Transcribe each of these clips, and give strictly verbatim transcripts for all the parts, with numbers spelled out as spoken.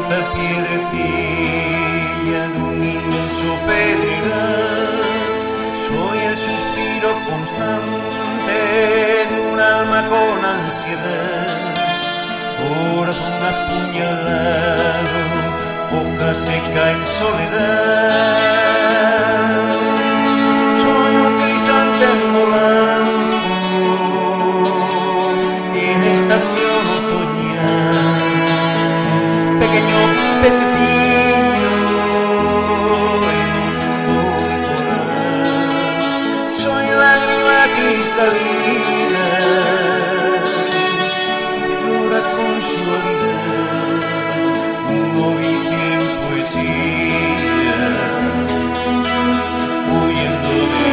tonta piedrecilla de un inmenso pedregal. Soy el suspiro constante de un alma con ansiedad, corazón apuñalado, boca seca en soledad. Soy un crisantemo blanco en esta flor otoñal, pequeño pececillo en un mundo de coral. Soy lágrima cristalina que flora con suavidad, un novicio en poesía, huyendo de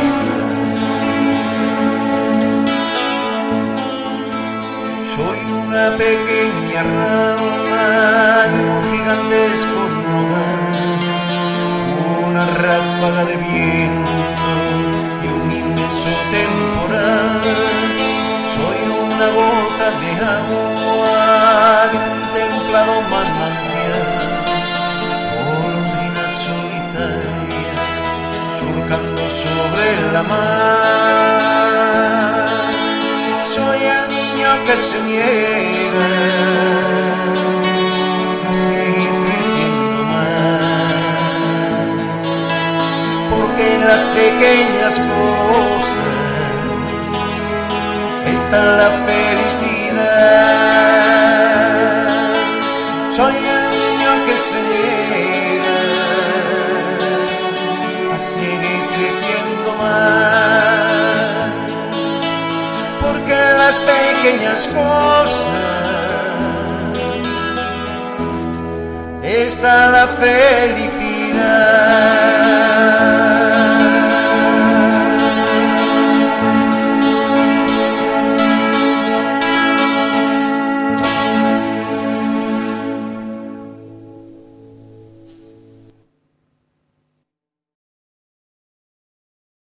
la. Soy una pequeña rama de un gigantesco nogal, una ráfaga de viento y un inmenso temporal. Soy una gota de agua de un templado manantial, golondrina solitaria surcando sobre la mar. Soy el niño que se niega a seguir creciendo más, porque en las pequeñas cosas está la felicidad. Soy el niño que se niega a seguir creciendo más, porque en las pequeñas cosas está la felicidad.